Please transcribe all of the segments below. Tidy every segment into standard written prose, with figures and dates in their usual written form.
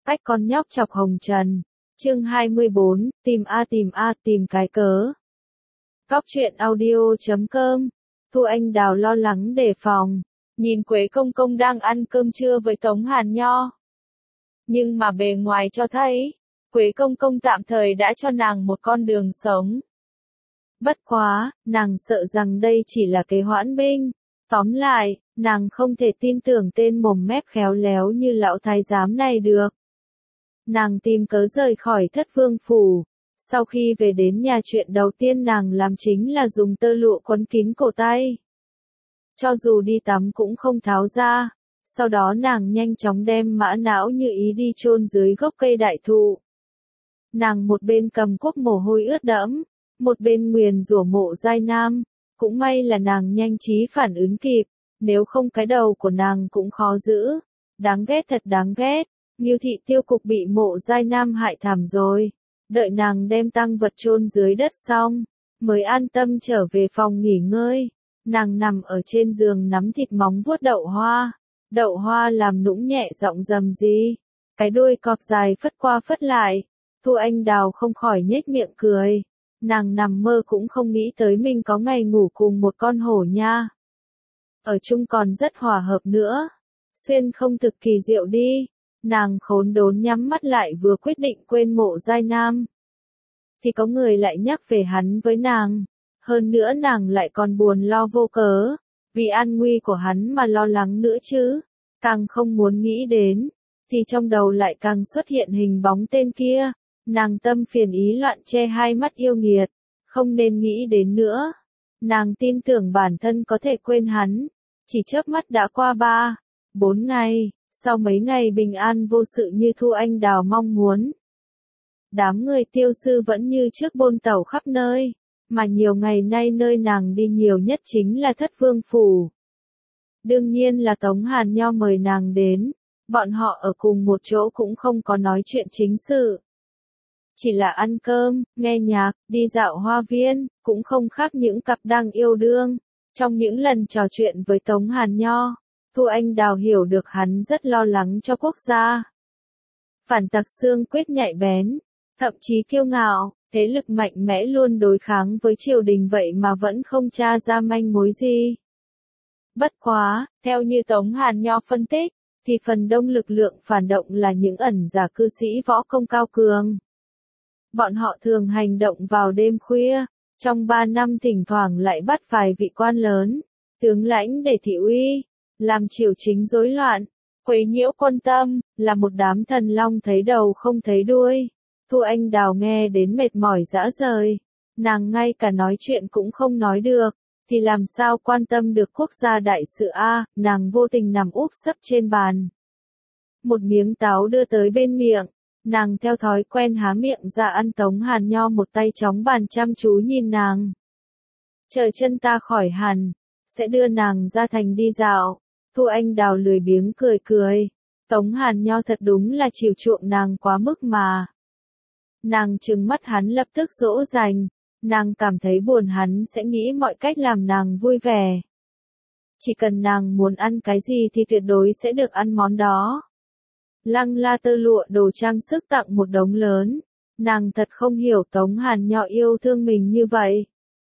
Cách con nhóc chọc hồng trần. Chương 24, tìm cái cớ. Góc truyện audio.com. Thu Anh Đào lo lắng đề phòng, nhìn Quế Công Công đang ăn cơm trưa với Tống Hàn Nho. Nhưng mà bề ngoài cho thấy, Quế Công Công tạm thời đã cho nàng một con đường sống. Bất quá, nàng sợ rằng đây chỉ là kế hoãn binh. Tóm lại, nàng không thể tin tưởng tên mồm mép khéo léo như lão thái giám này được. Nàng tìm cớ rời khỏi Thất Vương phủ. Sau khi về đến nhà, chuyện đầu tiên nàng làm chính là dùng tơ lụa quấn kín cổ tay. Cho dù đi tắm cũng không tháo ra. Sau đó nàng nhanh chóng đem Mã Não Như Ý đi chôn dưới gốc cây đại thụ. Nàng một bên cầm cuốc mồ hôi ướt đẫm, một bên nguyền rủa Mộ Giai Nam. Cũng may là nàng nhanh trí phản ứng kịp, nếu không cái đầu của nàng cũng khó giữ. Đáng ghét, thật đáng ghét. Ngưu Thị Tiêu Cục bị Mộ Giai Nam hại thảm rồi. Đợi nàng đem tang vật chôn dưới đất xong, mới an tâm trở về phòng nghỉ ngơi. Nàng nằm ở trên giường nắm thịt móng vuốt đậu hoa. Đậu hoa làm nũng nhẹ giọng rầm rì. Cái đuôi cọp dài phất qua phất lại. Thu Anh Đào không khỏi nhếch miệng cười. Nàng nằm mơ cũng không nghĩ tới mình có ngày ngủ cùng một con hổ nha. Ở chung còn rất hòa hợp nữa. Xuyên không thực kỳ diệu đi. Nàng khốn đốn nhắm mắt lại vừa quyết định quên Mộ Giai Nam. Thì có người lại nhắc về hắn với nàng. Hơn nữa nàng lại còn buồn lo vô cớ. Vì an nguy của hắn mà lo lắng nữa chứ. Càng không muốn nghĩ đến. Thì trong đầu lại càng xuất hiện hình bóng tên kia. Nàng tâm phiền ý loạn che hai mắt yêu nghiệt. Không nên nghĩ đến nữa. Nàng tin tưởng bản thân có thể quên hắn. Chỉ chớp mắt đã qua 3-4 ngày. Sau mấy ngày bình an vô sự như Thu Anh Đào mong muốn. Đám người Tiêu sư vẫn như trước bôn tẩu khắp nơi. Mà nhiều ngày nay nơi nàng đi nhiều nhất chính là Thất Vương phủ. Đương nhiên là Tống Hàn Nho mời nàng đến. Bọn họ ở cùng một chỗ cũng không có nói chuyện chính sự. Chỉ là ăn cơm, nghe nhạc, đi dạo hoa viên, cũng không khác những cặp đang yêu đương. Trong những lần trò chuyện với Tống Hàn Nho, Thu Anh Đào hiểu được hắn rất lo lắng cho quốc gia. Phản tặc xương quyết nhạy bén, thậm chí kiêu ngạo, thế lực mạnh mẽ luôn đối kháng với triều đình vậy mà vẫn không tra ra manh mối gì. Bất quá, theo như Tống Hàn Nho phân tích, thì phần đông lực lượng phản động là những ẩn giả cư sĩ võ công cao cường. Bọn họ thường hành động vào đêm khuya, trong 3 năm thỉnh thoảng lại bắt vài vị quan lớn, tướng lãnh để thị uy, làm triều chính rối loạn, quấy nhiễu quân tâm, là một đám thần long thấy đầu không thấy đuôi. Thu Anh Đào nghe đến mệt mỏi rã rời, nàng ngay cả nói chuyện cũng không nói được, thì làm sao quan tâm được quốc gia đại sự a? Nàng vô tình nằm úp sấp trên bàn. Một miếng táo đưa tới bên miệng. Nàng theo thói quen há miệng ra ăn. Tống Hàn Nho một tay chóng bàn chăm chú nhìn nàng. Chờ chân ta khỏi hẳn, sẽ đưa nàng ra thành đi dạo. Thu Anh Đào lười biếng cười cười. Tống Hàn Nho thật đúng là chiều chuộng nàng quá mức mà. Nàng trừng mắt hắn lập tức dỗ dành. Nàng cảm thấy buồn hắn sẽ nghĩ mọi cách làm nàng vui vẻ. Chỉ cần nàng muốn ăn cái gì thì tuyệt đối sẽ được ăn món đó. Lăng la tơ lụa đồ trang sức tặng một đống lớn. Nàng thật không hiểu Tống Hàn Nho yêu thương mình như vậy.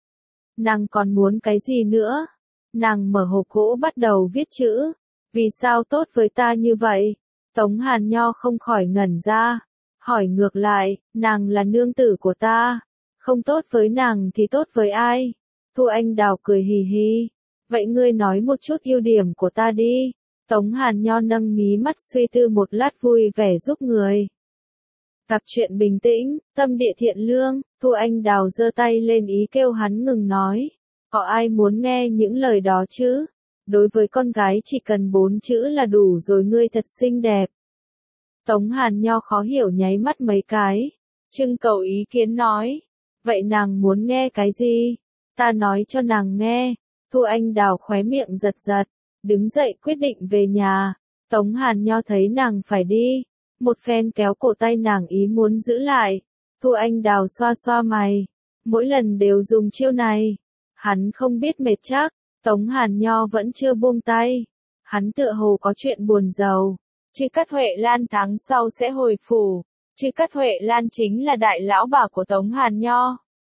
Nàng còn muốn cái gì nữa? Nàng mở hộp gỗ bắt đầu viết chữ. Vì sao tốt với ta như vậy? Tống Hàn Nho không khỏi ngẩn ra. Hỏi ngược lại, nàng là nương tử của ta. Không tốt với nàng thì tốt với ai? Thu Anh Đào cười hì hì. Vậy ngươi nói một chút ưu điểm của ta đi. Tống Hàn Nho nâng mí mắt suy tư một lát vui vẻ giúp người. Gặp chuyện bình tĩnh, tâm địa thiện lương, Thu Anh Đào giơ tay lên ý kêu hắn ngừng nói. Có ai muốn nghe những lời đó chứ? Đối với con gái chỉ cần 4 chữ là đủ rồi, ngươi thật xinh đẹp. Tống Hàn Nho khó hiểu nháy mắt mấy cái. Trưng cầu ý kiến nói. Vậy nàng muốn nghe cái gì? Ta nói cho nàng nghe. Thu Anh Đào khóe miệng giật giật. Đứng dậy quyết định về nhà. Tống Hàn Nho thấy nàng phải đi. Một phen kéo cổ tay nàng ý muốn giữ lại. Thu Anh Đào xoa xoa mày. Mỗi lần đều dùng chiêu này. Hắn không biết mệt chắc. Tống Hàn Nho vẫn chưa buông tay. Hắn tựa hồ có chuyện buồn rầu. Chư Cát Huệ Lan tháng sau sẽ hồi phủ. Chư Cát Huệ Lan chính là đại lão bà của Tống Hàn Nho.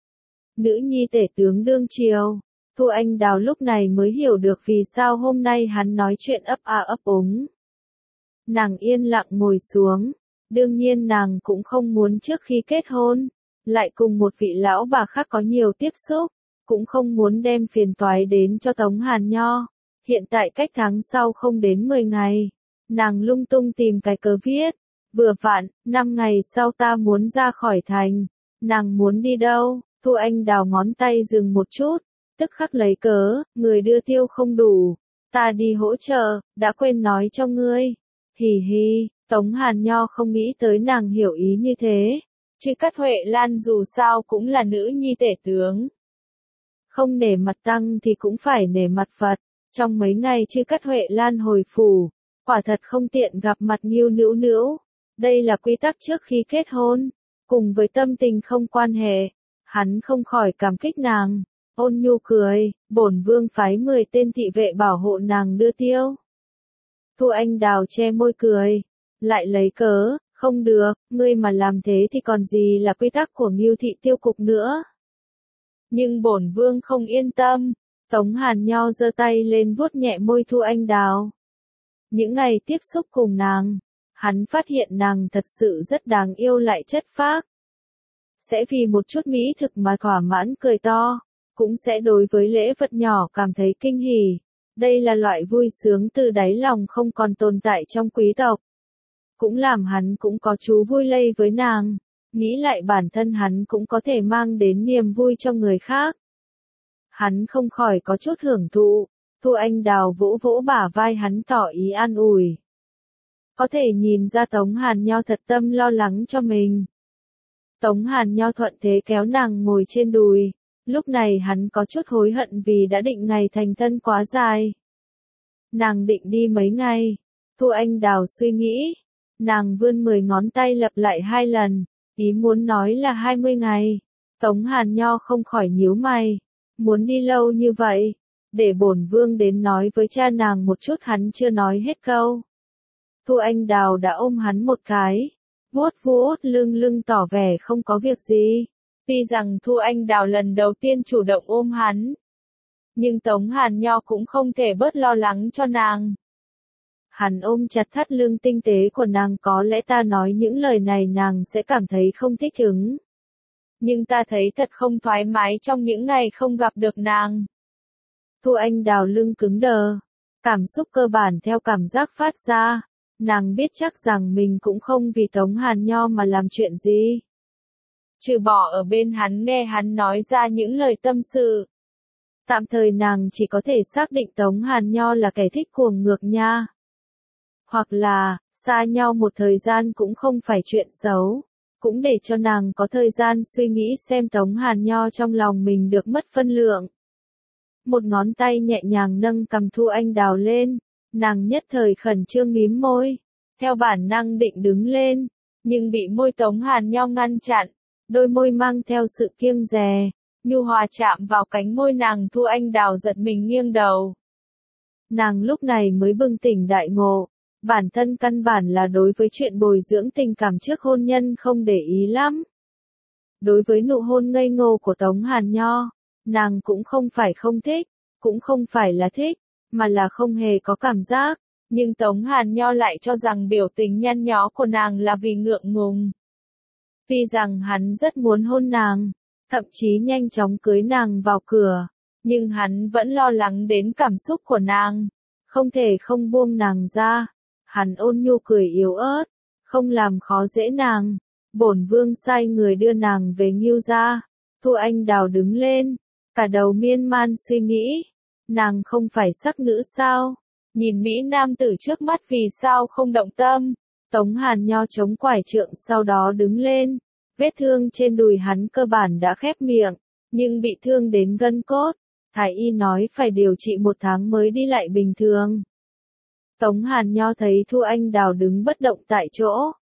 Nữ nhi tể tướng đương triều. Thu Anh Đào lúc này mới hiểu được vì sao hôm nay hắn nói chuyện ấp a ấp úng. Nàng yên lặng ngồi xuống. Đương nhiên nàng cũng không muốn trước khi kết hôn, lại cùng một vị lão bà khác có nhiều tiếp xúc, cũng không muốn đem phiền toái đến cho Tống Hàn Nho. Hiện tại cách tháng sau không đến 10 ngày, nàng lung tung tìm cái cớ viết, vừa vặn, 5 ngày sau ta muốn ra khỏi thành. Nàng muốn đi đâu? Thu Anh Đào ngón tay dừng một chút, tức khắc lấy cớ, người đưa tiêu không đủ, ta đi hỗ trợ, đã quên nói cho ngươi. Hì hì, Tống Hàn Nho không nghĩ tới nàng hiểu ý như thế. Chư Cát Huệ Lan dù sao cũng là nữ nhi tể tướng. Không nể mặt tăng thì cũng phải nể mặt Phật. Trong mấy ngày Chư Cát Huệ Lan hồi phủ, quả thật không tiện gặp mặt Nhiêu Nữu Nữu. Đây là quy tắc trước khi kết hôn, cùng với tâm tình không quan hệ. Hắn không khỏi cảm kích nàng, ôn nhu cười, bổn vương phái 10 tên thị vệ bảo hộ nàng đưa tiêu. Thu Anh Đào che môi cười, lại lấy cớ, không được, ngươi mà làm thế thì còn gì là quy tắc của Ngưu thị tiêu cục nữa. Nhưng bổn vương không yên tâm. Tống Hàn Nho giơ tay lên vuốt nhẹ môi Thu Anh Đào. Những ngày tiếp xúc cùng nàng, hắn phát hiện nàng thật sự rất đáng yêu lại chất phác. Sẽ vì một chút mỹ thực mà thỏa mãn cười to, cũng sẽ đối với lễ vật nhỏ cảm thấy kinh hỉ. Đây là loại vui sướng từ đáy lòng không còn tồn tại trong quý tộc. Cũng làm hắn cũng có chú vui lây với nàng, nghĩ lại bản thân hắn cũng có thể mang đến niềm vui cho người khác. Hắn không khỏi có chút hưởng thụ. Thu Anh Đào vỗ vỗ bả vai hắn tỏ ý an ủi. Có thể nhìn ra Tống Hàn Nho thật tâm lo lắng cho mình. Tống Hàn Nho thuận thế kéo nàng ngồi trên đùi. Lúc này hắn có chút hối hận vì đã định ngày thành thân quá dài. Nàng định đi mấy ngày. Thu Anh Đào suy nghĩ. Nàng vươn 10 ngón tay lặp lại 2 lần. Ý muốn nói là 20 ngày. Tống Hàn Nho không khỏi nhíu mày. Muốn đi lâu như vậy. Để bổn vương đến nói với cha nàng một chút, hắn chưa nói hết câu. Thu Anh Đào đã ôm hắn một cái. Vuốt vuốt lưng tỏ vẻ không có việc gì. Tuy rằng Thu Anh Đào lần đầu tiên chủ động ôm hắn, nhưng Tống Hàn Nho cũng không thể bớt lo lắng cho nàng. Hắn ôm chặt thắt lưng tinh tế của nàng, có lẽ ta nói những lời này nàng sẽ cảm thấy không thích ứng. Nhưng ta thấy thật không thoải mái trong những ngày không gặp được nàng. Thu Anh Đào lưng cứng đờ, cảm xúc cơ bản theo cảm giác phát ra. Nàng biết chắc rằng mình cũng không vì Tống Hàn Nho mà làm chuyện gì. Trừ bỏ ở bên hắn nghe hắn nói ra những lời tâm sự. Tạm thời nàng chỉ có thể xác định Tống Hàn Nho là kẻ thích cuồng ngược nha. Hoặc là, xa nhau một thời gian cũng không phải chuyện xấu. Cũng để cho nàng có thời gian suy nghĩ xem Tống Hàn Nho trong lòng mình được mất phân lượng. Một ngón tay nhẹ nhàng nâng cằm Thu Anh Đào lên. Nàng nhất thời khẩn trương mím môi. Theo bản năng định đứng lên. Nhưng bị môi Tống Hàn Nho ngăn chặn. Đôi môi mang theo sự kiêng dè, nhu hòa chạm vào cánh môi nàng. Thu Anh Đào giật mình nghiêng đầu. Nàng lúc này mới bừng tỉnh đại ngộ. Bản thân căn bản là đối với chuyện bồi dưỡng tình cảm trước hôn nhân không để ý lắm. Đối với nụ hôn ngây ngô của Tống Hàn Nho, nàng cũng không phải không thích, cũng không phải là thích, mà là không hề có cảm giác. Nhưng Tống Hàn Nho lại cho rằng biểu tình nhăn nhó của nàng là vì ngượng ngùng. Tuy rằng hắn rất muốn hôn nàng, thậm chí nhanh chóng cưới nàng vào cửa, nhưng hắn vẫn lo lắng đến cảm xúc của nàng, không thể không buông nàng ra. Hắn ôn nhu cười yếu ớt, không làm khó dễ nàng. Bổn vương sai người đưa nàng về Ngưu gia. Thu Anh Đào đứng lên, cả đầu miên man suy nghĩ. Nàng không phải sắc nữ sao? Nhìn mỹ nam tử trước mắt vì sao không động tâm? Tống Hàn Nho chống quải trượng sau đó đứng lên. Vết thương trên đùi hắn cơ bản đã khép miệng, nhưng bị thương đến gân cốt. Thái y nói phải điều trị 1 tháng mới đi lại bình thường. Tống Hàn Nho thấy Thu Anh Đào đứng bất động tại chỗ.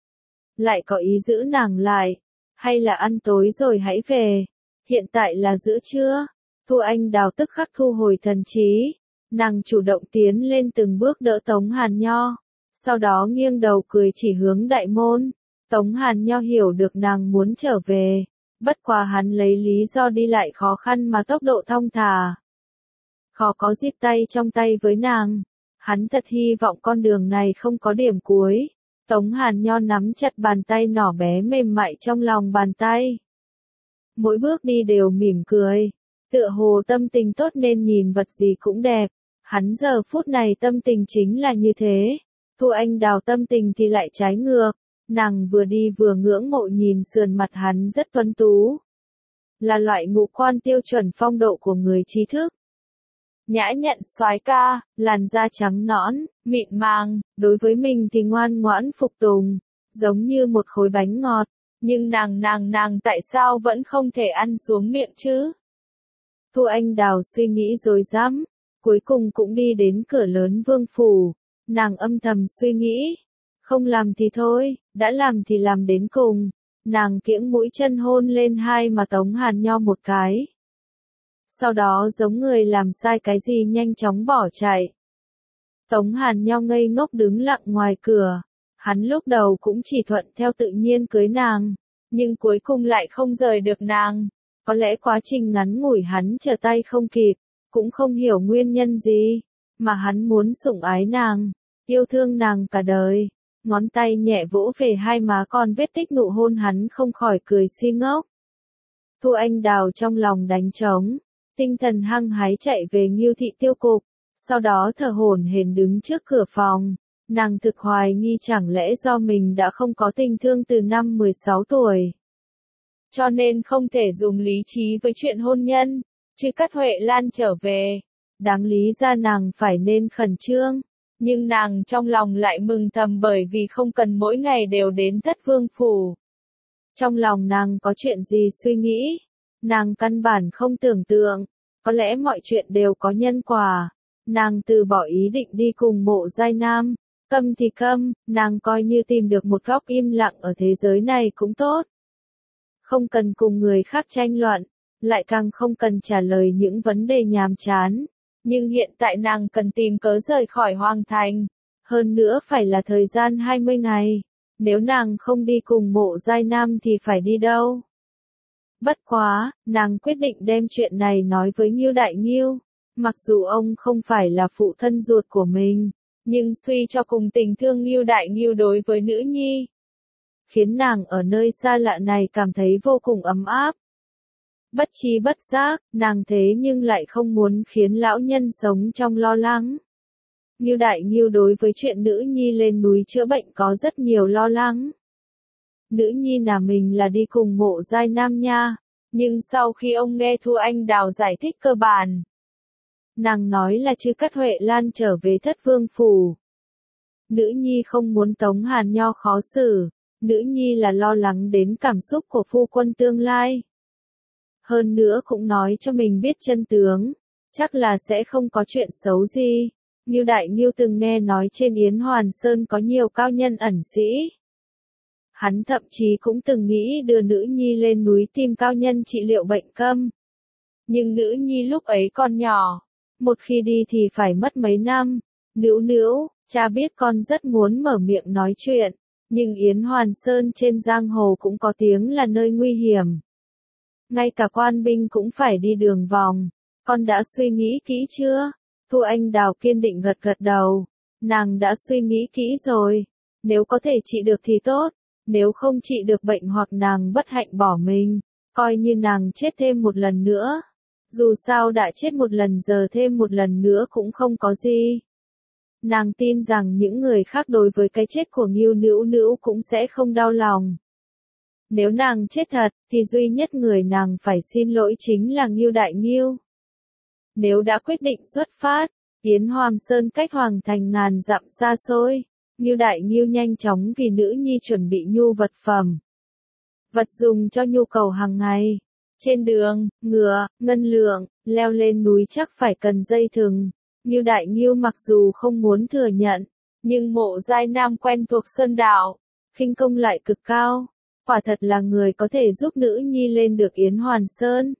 Lại có ý giữ nàng lại. Hay là ăn tối rồi hãy về. Hiện tại là giữa trưa. Thu Anh Đào tức khắc thu hồi thần trí. Nàng chủ động tiến lên từng bước đỡ Tống Hàn Nho. sau đó nghiêng đầu cười chỉ hướng đại môn. Tống Hàn Nho hiểu được nàng muốn trở về, bất quá hắn lấy lý do đi lại khó khăn mà tốc độ thong thả. Khó có dịp tay trong tay với nàng, hắn thật hy vọng con đường này không có điểm cuối. Tống Hàn Nho nắm chặt bàn tay nhỏ bé mềm mại trong lòng bàn tay. Mỗi bước đi đều mỉm cười, tựa hồ tâm tình tốt nên nhìn vật gì cũng đẹp. Hắn giờ phút này tâm tình chính là như thế. Thu Anh Đào tâm tình thì lại trái ngược. Nàng vừa đi vừa ngưỡng mộ nhìn sườn mặt hắn rất tuấn tú. Là loại ngũ quan tiêu chuẩn phong độ của người trí thức. Nhã nhặn soái ca, làn da trắng nõn, mịn màng, đối với mình thì ngoan ngoãn phục tùng, giống như một khối bánh ngọt, nhưng nàng tại sao vẫn không thể ăn xuống miệng chứ? Thu Anh Đào suy nghĩ rồi dám, cuối cùng cũng đi đến cửa lớn vương phủ, nàng âm thầm suy nghĩ, không làm thì thôi, đã làm thì làm đến cùng, nàng kiễng mũi chân hôn lên hai mà Tống Hàn Nho một cái. Sau đó giống người làm sai cái gì nhanh chóng bỏ chạy. Tống Hàn Nho ngây ngốc đứng lặng ngoài cửa, hắn lúc đầu cũng chỉ thuận theo tự nhiên cưới nàng, nhưng cuối cùng lại không rời được nàng. Có lẽ quá trình ngắn ngủi hắn trở tay không kịp, cũng không hiểu nguyên nhân gì, mà hắn muốn sủng ái nàng, yêu thương nàng cả đời. Ngón tay nhẹ vỗ về hai má con vết tích nụ hôn hắn không khỏi cười si ngốc. Thu Anh Đào trong lòng đánh trống, tinh thần hăng hái chạy về Ngưu Thị tiêu cục, sau đó thở hổn hển đứng trước cửa phòng. Nàng thực hoài nghi chẳng lẽ do mình đã không có tình thương từ năm 16 tuổi. Cho nên không thể dùng lý trí với chuyện hôn nhân, chứ Cát Huệ Lan trở về. Đáng lý ra nàng phải nên khẩn trương, nhưng nàng trong lòng lại mừng thầm bởi vì không cần mỗi ngày đều đến Thất Vương phủ. Trong lòng nàng có chuyện gì suy nghĩ, nàng căn bản không tưởng tượng, có lẽ mọi chuyện đều có nhân quả. Nàng từ bỏ ý định đi cùng Mộ Giai Nam, câm thì câm, nàng coi như tìm được một góc im lặng ở thế giới này cũng tốt. Không cần cùng người khác tranh luận, lại càng không cần trả lời những vấn đề nhàm chán. Nhưng hiện tại nàng cần tìm cớ rời khỏi Hoàng Thành. Hơn nữa phải là thời gian 20 ngày. Nếu nàng không đi cùng Mộ Giai Nam thì phải đi đâu? Bất quá, nàng quyết định đem chuyện này nói với Ngưu Đại Ngưu. Mặc dù ông không phải là phụ thân ruột của mình, nhưng suy cho cùng tình thương Ngưu Đại Ngưu đối với nữ nhi, khiến nàng ở nơi xa lạ này cảm thấy vô cùng ấm áp. Bất tri bất giác, nàng thế nhưng lại không muốn khiến lão nhân sống trong lo lắng. Ngưu Đại Ngưu đối với chuyện nữ nhi lên núi chữa bệnh có rất nhiều lo lắng. Nữ nhi nhà mình là đi cùng Mộ Giai Nam nha, nhưng sau khi ông nghe Thu Anh Đào giải thích cơ bản, nàng nói là chứ Cát Huệ Lan trở về Thất Vương phủ. Nữ nhi không muốn Tống Hàn Nho khó xử, nữ nhi là lo lắng đến cảm xúc của phu quân tương lai. Hơn nữa cũng nói cho mình biết chân tướng, chắc là sẽ không có chuyện xấu gì. Ngưu Đại Ngưu từng nghe nói trên Yến Hoàn Sơn có nhiều cao nhân ẩn sĩ. Hắn thậm chí cũng từng nghĩ đưa nữ nhi lên núi tìm cao nhân trị liệu bệnh câm. Nhưng nữ nhi lúc ấy còn nhỏ, một khi đi thì phải mất mấy năm. Nữu nữu, cha biết con rất muốn mở miệng nói chuyện, nhưng Yến Hoàn Sơn trên giang hồ cũng có tiếng là nơi nguy hiểm. Ngay cả quan binh cũng phải đi đường vòng, con đã suy nghĩ kỹ chưa? Thu Anh Đào kiên định gật gật đầu, nàng đã suy nghĩ kỹ rồi, nếu có thể trị được thì tốt, nếu không trị được bệnh hoặc nàng bất hạnh bỏ mình, coi như nàng chết thêm một lần nữa. Dù sao đã chết một lần giờ thêm một lần nữa cũng không có gì. Nàng tin rằng những người khác đối với cái chết của Ngưu Nữu Nữu cũng sẽ không đau lòng. Nếu nàng chết thật, thì duy nhất người nàng phải xin lỗi chính là Ngưu Đại Ngưu. Nếu đã quyết định xuất phát, Yến Hoàn Sơn cách Hoàng Thành ngàn dặm xa xôi, Ngưu Đại Ngưu nhanh chóng vì nữ nhi chuẩn bị nhu vật phẩm. Vật dùng cho nhu cầu hàng ngày. Trên đường, ngựa, ngân lượng, leo lên núi chắc phải cần dây thừng. Ngưu Đại Ngưu mặc dù không muốn thừa nhận, nhưng Mộ Giai Nam quen thuộc sơn đạo, khinh công lại cực cao. Quả thật là người có thể giúp nữ nhi lên được Yến Hoàn Sơn.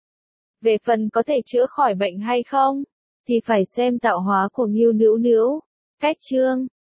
Về phần có thể chữa khỏi bệnh hay không, thì phải xem tạo hóa của Ngưu Nữu Nữu. Cách chương